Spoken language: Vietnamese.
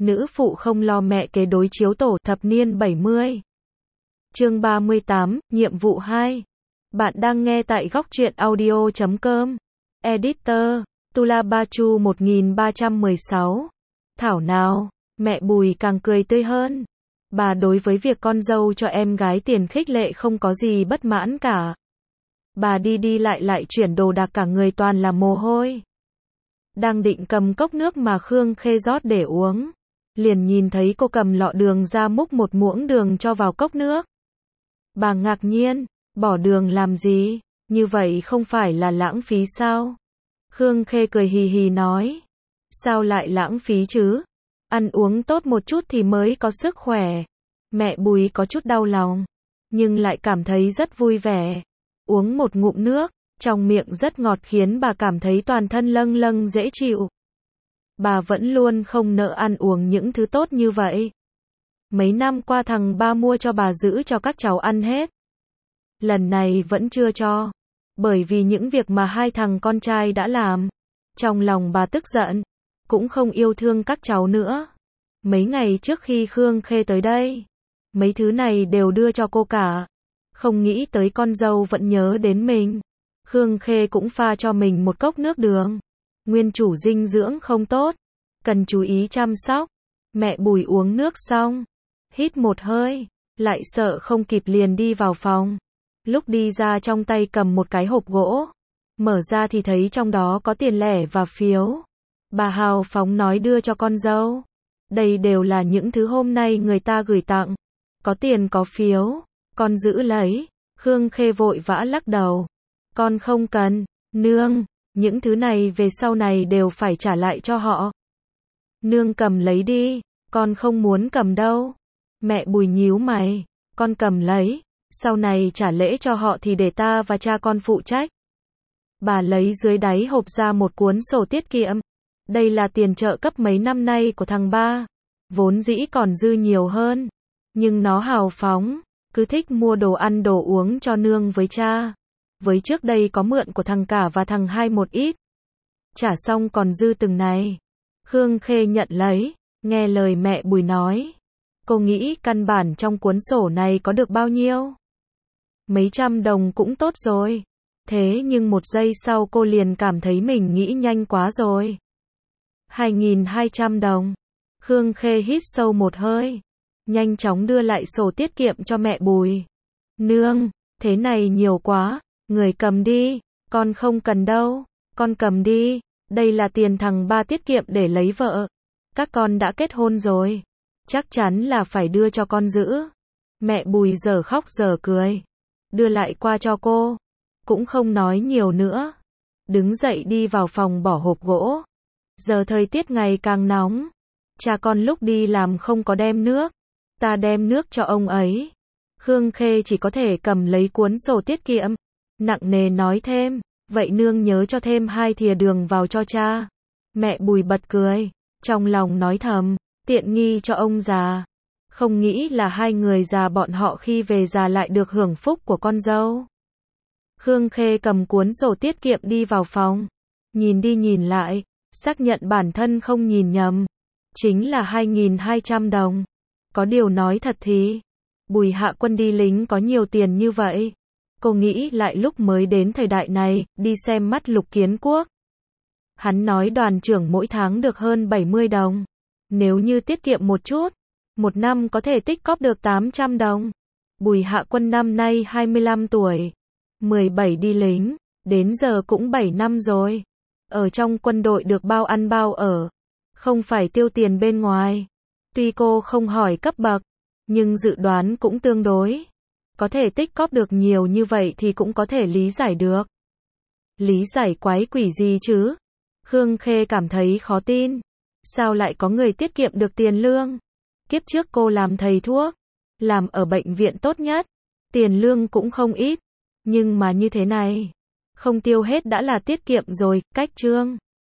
Nữ phụ không lo mẹ kế đối chiếu tổ, thập niên 70. Chương 38, nhiệm vụ 2. Bạn đang nghe tại góc truyện audio.com. Editor, Tula Bachu 1316. Thảo nào, mẹ Bùi càng cười tươi hơn. Bà đối với việc con dâu cho em gái tiền khích lệ không có gì bất mãn cả. Bà đi lại chuyển đồ đạc cả người toàn là mồ hôi. Đang định cầm cốc nước mà Khương Khê rót để uống. Liền nhìn thấy cô cầm lọ đường ra múc một muỗng đường cho vào cốc nước. Bà ngạc nhiên, bỏ đường làm gì, như vậy không phải là lãng phí sao? Khương Khê cười hì hì nói, sao lại lãng phí chứ? Ăn uống tốt một chút thì mới có sức khỏe. Mẹ Bùi có chút đau lòng, nhưng lại cảm thấy rất vui vẻ. Uống một ngụm nước, trong miệng rất ngọt khiến bà cảm thấy toàn thân lâng lâng dễ chịu. Bà vẫn luôn không nỡ ăn uống những thứ tốt như vậy. Mấy năm qua thằng ba mua cho bà giữ cho các cháu ăn hết. Lần này vẫn chưa cho. Bởi vì những việc mà hai thằng con trai đã làm. Trong lòng bà tức giận. Cũng không yêu thương các cháu nữa. Mấy ngày trước khi Khương Khê tới đây, mấy thứ này đều đưa cho cô cả. Không nghĩ tới con dâu vẫn nhớ đến mình. Khương Khê cũng pha cho mình một cốc nước đường. Nguyên chủ dinh dưỡng không tốt, cần chú ý chăm sóc. Mẹ Bùi uống nước xong, hít một hơi, lại sợ không kịp liền đi vào phòng. Lúc đi ra trong tay cầm một cái hộp gỗ, mở ra thì thấy trong đó có tiền lẻ và phiếu. Bà hào phóng nói đưa cho con dâu. Đây đều là những thứ hôm nay người ta gửi tặng. Có tiền có phiếu, con giữ lấy. Khương Khê vội vã lắc đầu. Con không cần, nương. Những thứ này về sau này đều phải trả lại cho họ. Nương cầm lấy đi, con không muốn cầm đâu. Mẹ Bùi nhíu mày, con cầm lấy, sau này trả lễ cho họ thì để ta và cha con phụ trách. Bà lấy dưới đáy hộp ra một cuốn sổ tiết kiệm. Đây là tiền trợ cấp mấy năm nay của thằng ba. Vốn dĩ còn dư nhiều hơn, nhưng nó hào phóng, cứ thích mua đồ ăn đồ uống cho nương với cha. Với trước đây có mượn của thằng cả và thằng hai một ít. Trả xong còn dư từng này. Khương Khê nhận lấy, nghe lời mẹ Bùi nói. Cô nghĩ căn bản trong cuốn sổ này có được bao nhiêu? Mấy trăm đồng cũng tốt rồi. Thế nhưng một giây sau cô liền cảm thấy mình nghĩ nhanh quá rồi. 2.200 đồng. Khương Khê hít sâu một hơi. Nhanh chóng đưa lại sổ tiết kiệm cho mẹ Bùi. Nương, thế này nhiều quá. Người cầm đi, con không cần đâu, con cầm đi, đây là tiền thằng ba tiết kiệm để lấy vợ. Các con đã kết hôn rồi, chắc chắn là phải đưa cho con giữ. Mẹ Bùi giờ khóc giờ cười, đưa lại qua cho cô, cũng không nói nhiều nữa. Đứng dậy đi vào phòng bỏ hộp gỗ. Giờ thời tiết ngày càng nóng, cha con lúc đi làm không có đem nước, ta đem nước cho ông ấy. Khương Khê chỉ có thể cầm lấy cuốn sổ tiết kiệm. Nặng nề nói thêm, vậy nương nhớ cho thêm 2 thìa đường vào cho cha. Mẹ Bùi bật cười, trong lòng nói thầm, tiện nghi cho ông già. Không nghĩ là hai người già bọn họ khi về già lại được hưởng phúc của con dâu. Khương Khê cầm cuốn sổ tiết kiệm đi vào phòng. Nhìn đi nhìn lại, xác nhận bản thân không nhìn nhầm. Chính là 2.200 đồng. Có điều nói thật thì, Bùi Hạ Quân đi lính có nhiều tiền như vậy. Cô nghĩ lại lúc mới đến thời đại này, đi xem mắt Lục Kiến Quốc. Hắn nói đoàn trưởng mỗi tháng được hơn 70 đồng. Nếu như tiết kiệm một chút, một năm có thể tích cóp được 800 đồng. Bùi Hạ Quân năm nay 25 tuổi, 17 đi lính, đến giờ cũng 7 năm rồi. Ở trong quân đội được bao ăn bao ở, không phải tiêu tiền bên ngoài. Tuy cô không hỏi cấp bậc, nhưng dự đoán cũng tương đối. Có thể tích cóp được nhiều như vậy thì cũng có thể lý giải được. Lý giải quái quỷ gì chứ? Khương Khê cảm thấy khó tin. Sao lại có người tiết kiệm được tiền lương? Kiếp trước cô làm thầy thuốc, làm ở bệnh viện tốt nhất, tiền lương cũng không ít. Nhưng mà như thế này, không tiêu hết đã là tiết kiệm rồi, cách chương.